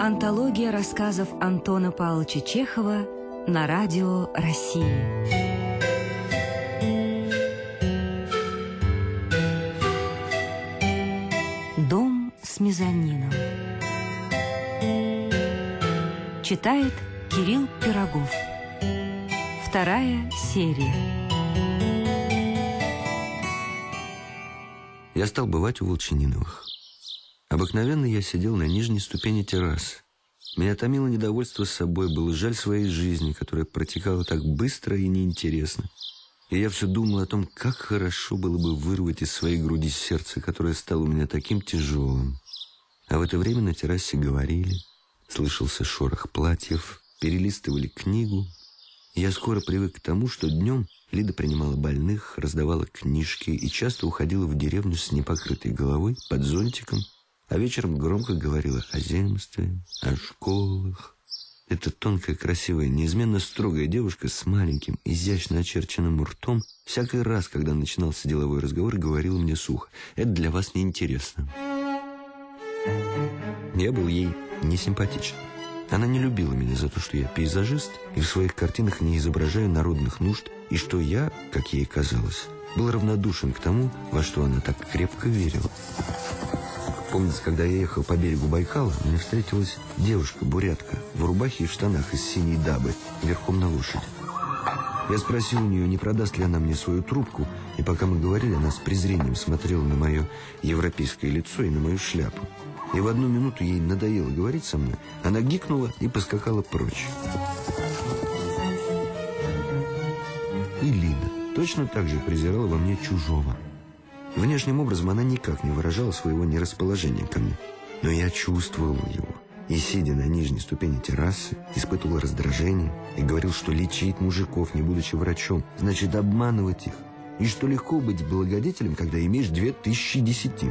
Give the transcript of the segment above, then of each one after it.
Антология рассказов Антона Павловича Чехова на радио России. Дом с мезонином. Читает Кирилл Пирогов. 2 серия. Я стал бывать у Волчининовых. Обыкновенно я сидел на нижней ступени террасы. Меня томило недовольство собой, было жаль своей жизни, которая протекала так быстро и неинтересно. И я все думал о том, как хорошо было бы вырвать из своей груди сердце, которое стало у меня таким тяжелым. А в это время на террасе говорили, слышался шорох платьев, перелистывали книгу. И я скоро привык к тому, что днем Лида принимала больных, раздавала книжки и часто уходила в деревню с непокрытой головой, под зонтиком, а вечером громко говорила о земстве, о школах. Эта тонкая, красивая, неизменно строгая девушка с маленьким, изящно очерченным ртом всякий раз, когда начинался деловой разговор, говорила мне сухо: «Это для вас неинтересно». Я был ей не симпатичен. Она не любила меня за то, что я пейзажист и в своих картинах не изображаю народных нужд, и что я, как ей казалось, был равнодушен к тому, во что она так крепко верила. Помнится, когда я ехал по берегу Байкала, мне встретилась девушка-бурятка в рубахе и в штанах из синей дабы, верхом на лошади. Я спросил у нее, не продаст ли она мне свою трубку, и пока мы говорили, она с презрением смотрела на мое европейское лицо и на мою шляпу. И в одну минуту ей надоело говорить со мной, она гикнула и поскакала прочь. И Лида точно так же презирала во мне чужого. Внешним образом она никак не выражала своего нерасположения ко мне. Но я чувствовал его. И, сидя на нижней ступени террасы, испытывал раздражение и говорил, что лечить мужиков, не будучи врачом, значит обманывать их. И что легко быть благодетелем, когда имеешь 2000 десятин.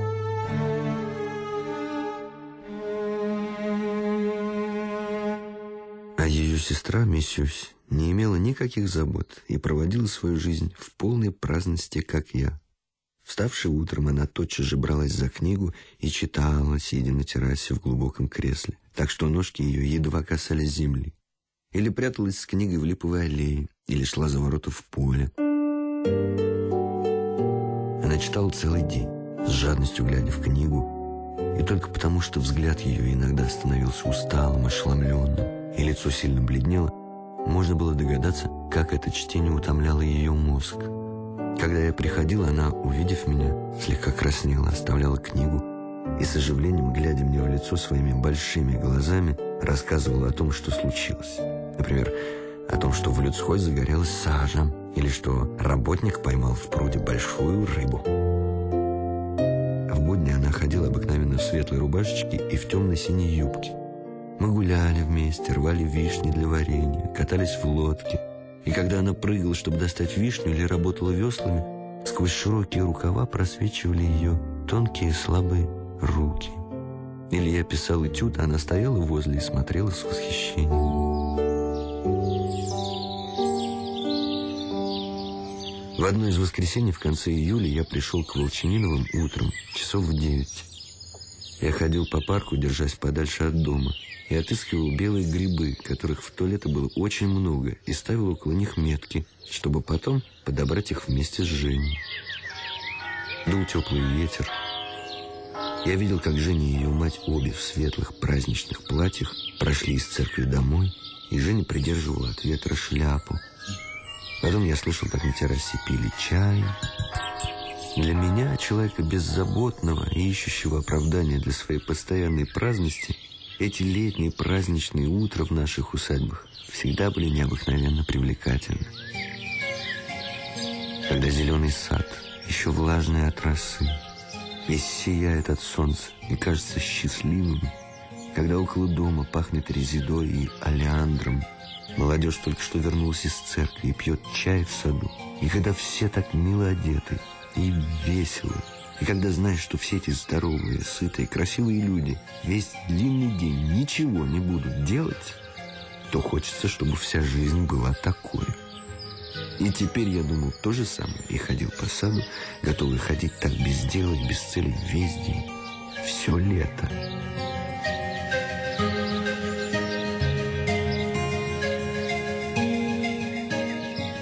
А ее сестра, Мисюсь, не имела никаких забот и проводила свою жизнь в полной праздности, как я. Вставши утром, она тотчас же бралась за книгу и читала, сидя на террасе в глубоком кресле, так что ножки ее едва касались земли. Или пряталась с книгой в липовой аллее, или шла за ворота в поле. Она читала целый день, с жадностью глядя в книгу, и только потому, что взгляд ее иногда становился усталым, ошеломленным, и лицо сильно бледнело, можно было догадаться, как это чтение утомляло ее мозг. Когда я приходил, она, увидев меня, слегка краснела, оставляла книгу и с оживлением, глядя мне в лицо своими большими глазами, рассказывала о том, что случилось. Например, о том, что в людской загорелась сажа, или что работник поймал в пруде большую рыбу. В будни она ходила обыкновенно в светлой рубашечке и в темно-синей юбке. Мы гуляли вместе, рвали вишни для варенья, катались в лодке. И когда она прыгала, чтобы достать вишню, или работала веслами, сквозь широкие рукава просвечивали ее тонкие слабые руки. Или я писал этюд, а она стояла возле и смотрела с восхищением. В одно из воскресений в конце июля я пришел к Волчининовым утром, часов в 9. Я ходил по парку, держась подальше от дома, и отыскивал белые грибы, которых в то лето было очень много, и ставил около них метки, чтобы потом подобрать их вместе с Женей. Дул теплый ветер. Я видел, как Женя и ее мать, обе в светлых праздничных платьях, прошли из церкви домой, и Женя придерживала от ветра шляпу. Потом я слышал, как на террасе пили чай. Для меня, человека беззаботного и ищущего оправдания для своей постоянной праздности, эти летние праздничные утра в наших усадьбах всегда были необыкновенно привлекательны. Когда зеленый сад, еще влажный от росы, весь сияет от солнца и кажется счастливым, когда около дома пахнет резидой и олеандром, молодежь только что вернулась из церкви и пьет чай в саду, и когда все так мило одеты и весело, и когда знаешь, что все эти здоровые, сытые, красивые люди весь длинный день ничего не будут делать, то хочется, чтобы вся жизнь была такой. И теперь я думал то же самое и ходил по саду, готовый ходить так без дела и без цели весь день, все лето.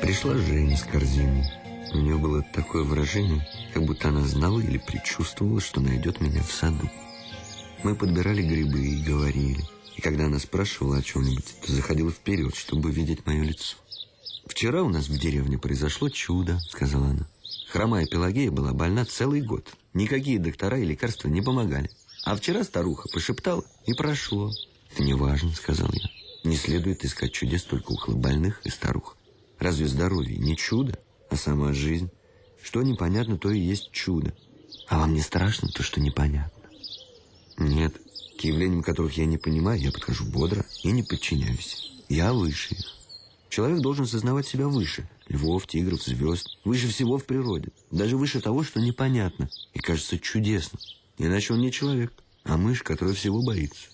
Пришла Женя с корзиной. У нее было такое выражение, как будто она знала или предчувствовала, что найдет меня в саду. Мы подбирали грибы и говорили. И когда она спрашивала о чем-нибудь, то заходила вперед, чтобы видеть мое лицо. «Вчера у нас в деревне произошло чудо», — сказала она. «Хромая Пелагея была больна целый год. Никакие доктора и лекарства не помогали. А вчера старуха пошептала, и прошло». «Это не важно», — сказал я. «Не следует искать чудес только около больных и старух. Разве здоровье не чудо, а сама жизнь? Что непонятно, то и есть чудо. А вам не страшно то, что непонятно?» «Нет, к явлениям, которых я не понимаю, я подхожу бодро и не подчиняюсь. Я выше их. Человек должен сознавать себя выше львов, тигров, звезд, выше всего в природе, даже выше того, что непонятно и кажется чудесным. Иначе он не человек, а мышь, которая всего боится».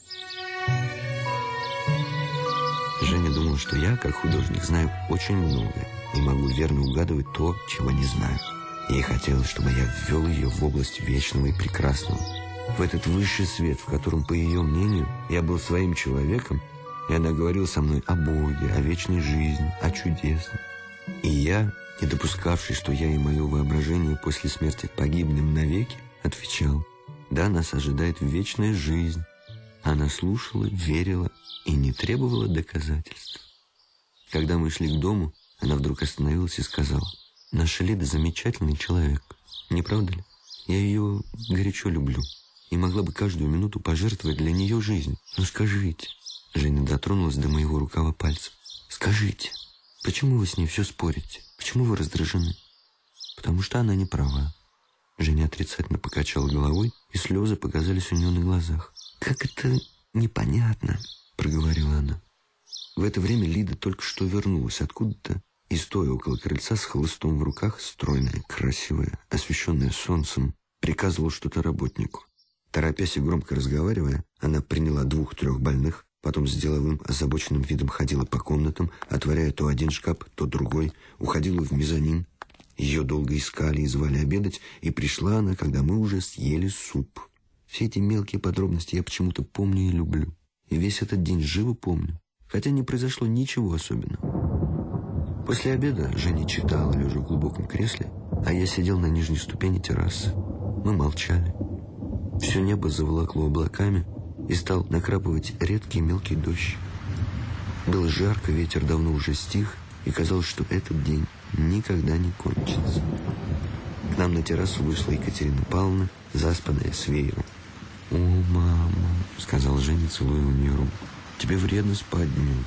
Женя думала, что я, как художник, знаю очень многое и могу верно угадывать то, чего не знаю. Ей хотелось, чтобы я ввел ее в область вечного и прекрасного, в этот высший свет, в котором, по ее мнению, я был своим человеком, и она говорила со мной о Боге, о вечной жизни, о чудесном. И я, не допускавший, что я и мое воображение после смерти погибнем навеки, отвечал: да, нас ожидает вечная жизнь. Она слушала, верила и не требовала доказательств. Когда мы шли к дому, она вдруг остановилась и сказала: наша Лида замечательный человек, не правда ли? Я ее горячо люблю и могла бы каждую минуту пожертвовать для нее жизнь. Но скажите, Женя дотронулась до моего рукава пальцем, скажите, почему вы с ней все спорите? Почему вы раздражены? Потому что она не права. Женя отрицательно покачала головой, и слезы показались у нее на глазах. «Как это непонятно», — проговорила она. В это время Лида только что вернулась откуда-то и, стоя около крыльца с хлыстом в руках, стройная, красивая, освещенная солнцем, приказывала что-то работнику. Торопясь и громко разговаривая, она приняла 2-3 больных, потом с деловым озабоченным видом ходила по комнатам, отворяя то один шкаф, то другой, уходила в мезонин. Ее долго искали и звали обедать, и пришла она, когда мы уже съели суп. Все эти мелкие подробности я почему-то помню и люблю. И весь этот день живо помню, хотя не произошло ничего особенного. После обеда Женя читала, лежа в глубоком кресле, а я сидел на нижней ступени террасы. Мы молчали. Все небо заволокло облаками, и стал накрапывать редкий мелкий дождь. Было жарко, ветер давно уже стих, и казалось, что этот день никогда не кончится. К нам на террасу вышла Екатерина Павловна, заспанная, с веером. «О, мама», — сказал Женя, целуя у нее руку, — «тебе вредно спать днем».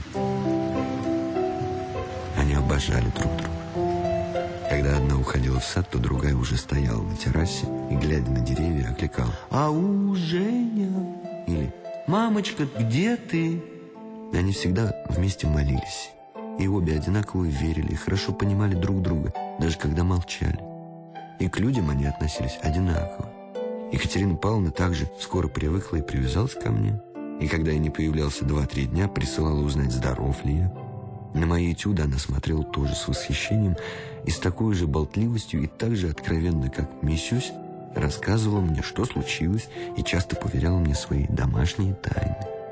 Они обожали друг друга. Когда одна уходила в сад, то другая уже стояла на террасе и, глядя на деревья, окликала: «Ау, Женя!» или «Мамочка, где ты?» Они всегда вместе молились. И обе одинаково верили и хорошо понимали друг друга, даже когда молчали. И к людям они относились одинаково. Екатерина Павловна также скоро привыкла и привязалась ко мне. И когда я не появлялся 2-3 дня, присылала узнать, здоров ли я. На мои этюды она смотрела тоже с восхищением и с такой же болтливостью и так же откровенно, как Мисюсь, рассказывала мне, что случилось, и часто поверяла мне свои домашние тайны.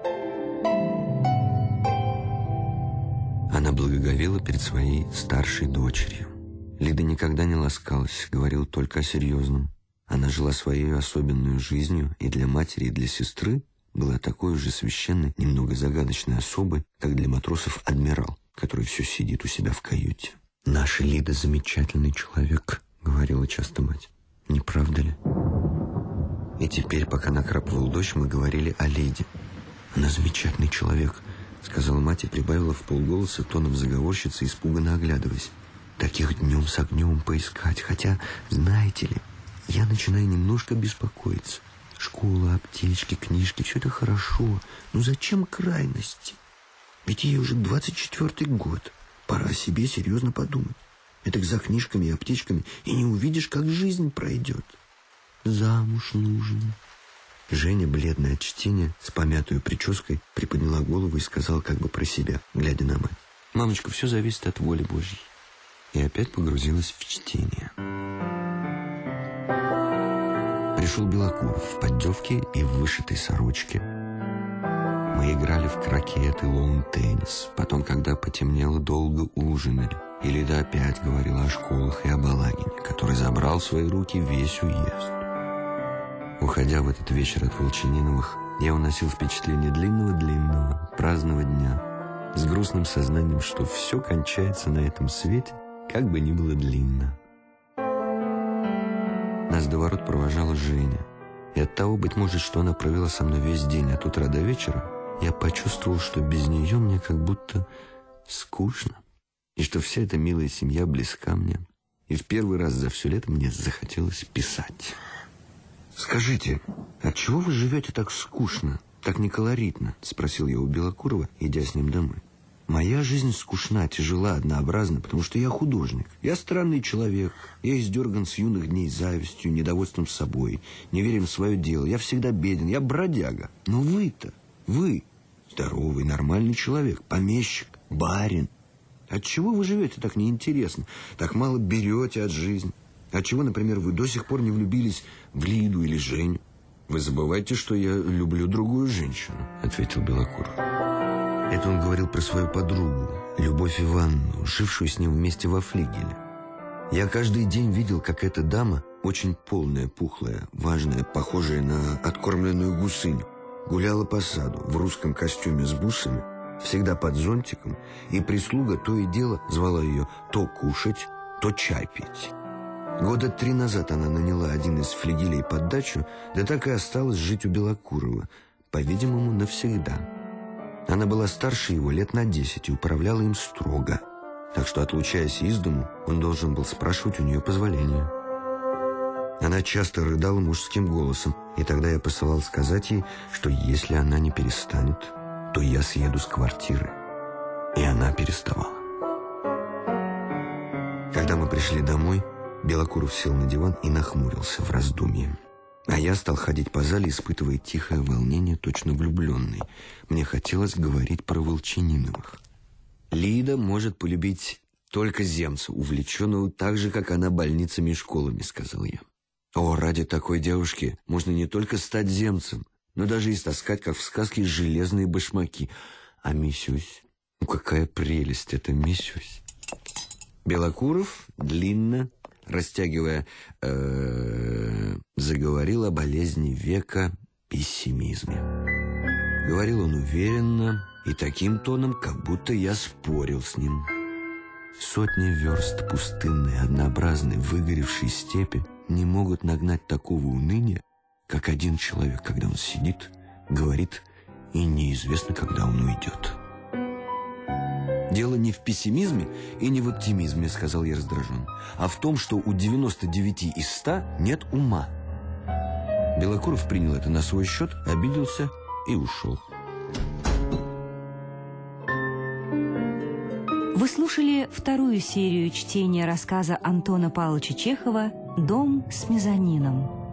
Она благоговела перед своей старшей дочерью. Лида никогда не ласкалась, говорила только о серьезном. Она жила своей особенной жизнью, и для матери, и для сестры была такой же священной, немного загадочной особой, как для матросов адмирал, который все сидит у себя в каюте. «Наша Лида замечательный человек», — говорила часто мать. Не правда ли? И теперь, пока накрапывал дождь, мы говорили о Лиде. «Она замечательный человек», — сказала мать и прибавила вполголоса тоном заговорщицы, испуганно оглядываясь. «Таких днем с огнем поискать, хотя, знаете ли, я начинаю немножко беспокоиться. Школа, аптечки, книжки — все это хорошо, но зачем крайности? Ведь ей уже 24-й год, пора о себе серьезно подумать. Это за книжками и аптечками и не увидишь, как жизнь пройдет. Замуж нужно». Женя, бледная от чтения, с помятой прической, приподняла голову и сказала как бы про себя, глядя на мать: «Мамочка, все зависит от воли Божьей». И опять погрузилась в чтение. Пришел Белокуров в поддевке и в вышитой сорочке. Мы играли в крокет и лоун-теннис. Потом, когда потемнело, долго ужинали. И Лида опять говорила о школах и о Балагине, который забрал в свои руки весь уезд. Уходя в этот вечер от Волчининовых, я уносил впечатление длинного-длинного праздного дня с грустным сознанием, что все кончается на этом свете, как бы ни было длинно. Нас до ворот провожала Женя. И от того, быть может, что она провела со мной весь день от утра до вечера, я почувствовал, что без нее мне как будто скучно, и что вся эта милая семья близка мне. И в первый раз за все лето мне захотелось писать. «Скажите, отчего вы живете так скучно, так неколоритно?» — спросил я у Белокурова, идя с ним домой. «Моя жизнь скучна, тяжела, однообразна, потому что я художник. Я странный человек. Я издерган с юных дней завистью, недовольством собой, неверием в свое дело. Я всегда беден, я бродяга. Но вы-то, вы здоровый, нормальный человек, помещик, барин. Отчего вы живете так неинтересно, так мало берете от жизни? Отчего, например, вы до сих пор не влюбились в Лиду или Женю?» «Вы забываете, что я люблю другую женщину», — ответил Белокуров. Это он говорил про свою подругу, Любовь Ивановну, жившую с ним вместе во флигеле. Я каждый день видел, как эта дама, очень полная, пухлая, важная, похожая на откормленную гусыню, гуляла по саду в русском костюме с бусами, всегда под зонтиком, и прислуга то и дело звала ее то кушать, то чай пить. Года 3 назад она наняла один из флигелей под дачу, да так и осталась жить у Белокурова, по-видимому, навсегда. Она была старше его лет на 10 и управляла им строго, так что, отлучаясь из дому, он должен был спрашивать у нее позволения. Она часто рыдала мужским голосом, и тогда я посылал сказать ей, что если она не перестанет, то я съеду с квартиры. И она переставала. Когда мы пришли домой, Белокуров сел на диван и нахмурился в раздумье. А я стал ходить по зале, испытывая тихое волнение, точно влюбленный. Мне хотелось говорить про Волчининовых. «Лида может полюбить только Земца, увлеченного так же, как она, больницами и школами», — сказал я. «О, ради такой девушки можно не только стать Земцем, но даже истаскать, как в сказке, железные башмаки. А Мисюсь? Ну, какая прелесть эта Мисюсь!» Белокуров длинно, растягивая, заговорил о болезни века, пессимизме. Говорил он уверенно и таким тоном, как будто я спорил с ним. Сотни верст пустынной, однообразной, выгоревшей степи не могут нагнать такого уныния, как один человек, когда он сидит, говорит, и неизвестно, когда он уйдет. «Дело не в пессимизме и не в оптимизме, — сказал я раздраженно, — а в том, что у 99 из 100 нет ума». Белокуров принял это на свой счет, обиделся и ушел. Вы слушали вторую серию чтения рассказа Антона Павловича Чехова «Дом с мезонином».